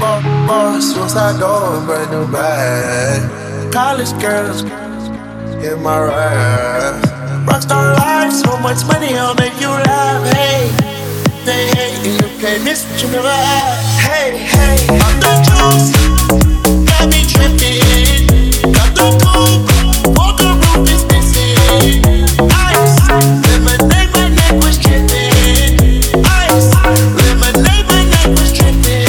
Suicide door, brand new bag. College girls in my ride. Rockstar life, so much money, I'll make you laugh. Hey, they hate and you can't miss what you never had. Hey, hey, I'm the juice, got me tripping. Got the coupe, walker roof is missing. Ice, lemonade, my neck was tripping. Ice, lemonade, my neck was tripping.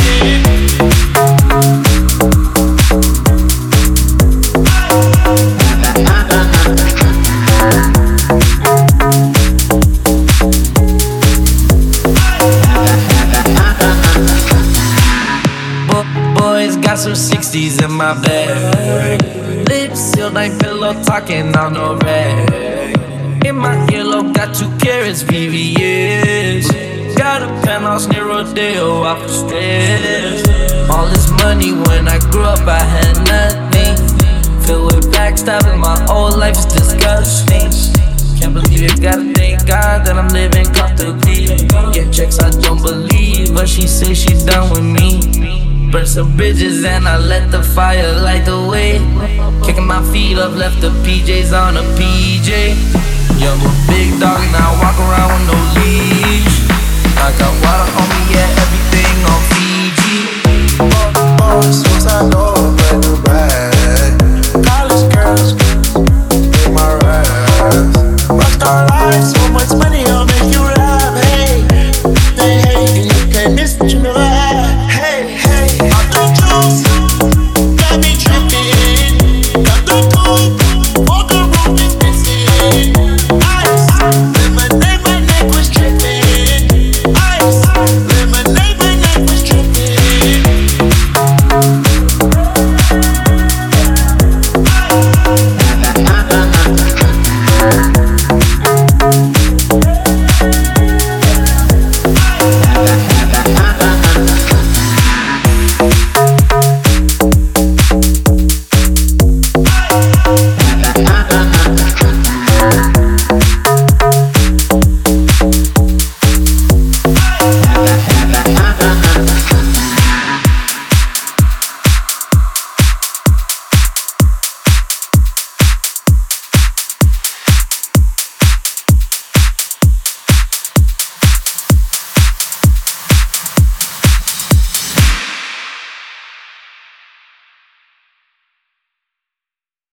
Got some 60s in my bag. Lips sealed, ain't pillow talking on no rag. In my earlobe, got 2 carats, VVS. Got a penthouse near Rodeo, off the stress. All this money, when I grew up, I had nothing. Filled with backstabbing, my whole life is disgusting. Can't believe it, gotta thank God that I'm living comfortably. Get checks, I don't believe, but she say she done with me. Burn some bridges and I let the fire light the way. Kicking my feet up, left the PJs on a PJ. Yeah, I'm a big dog and I walk around with no leash. I got water on me, yeah, every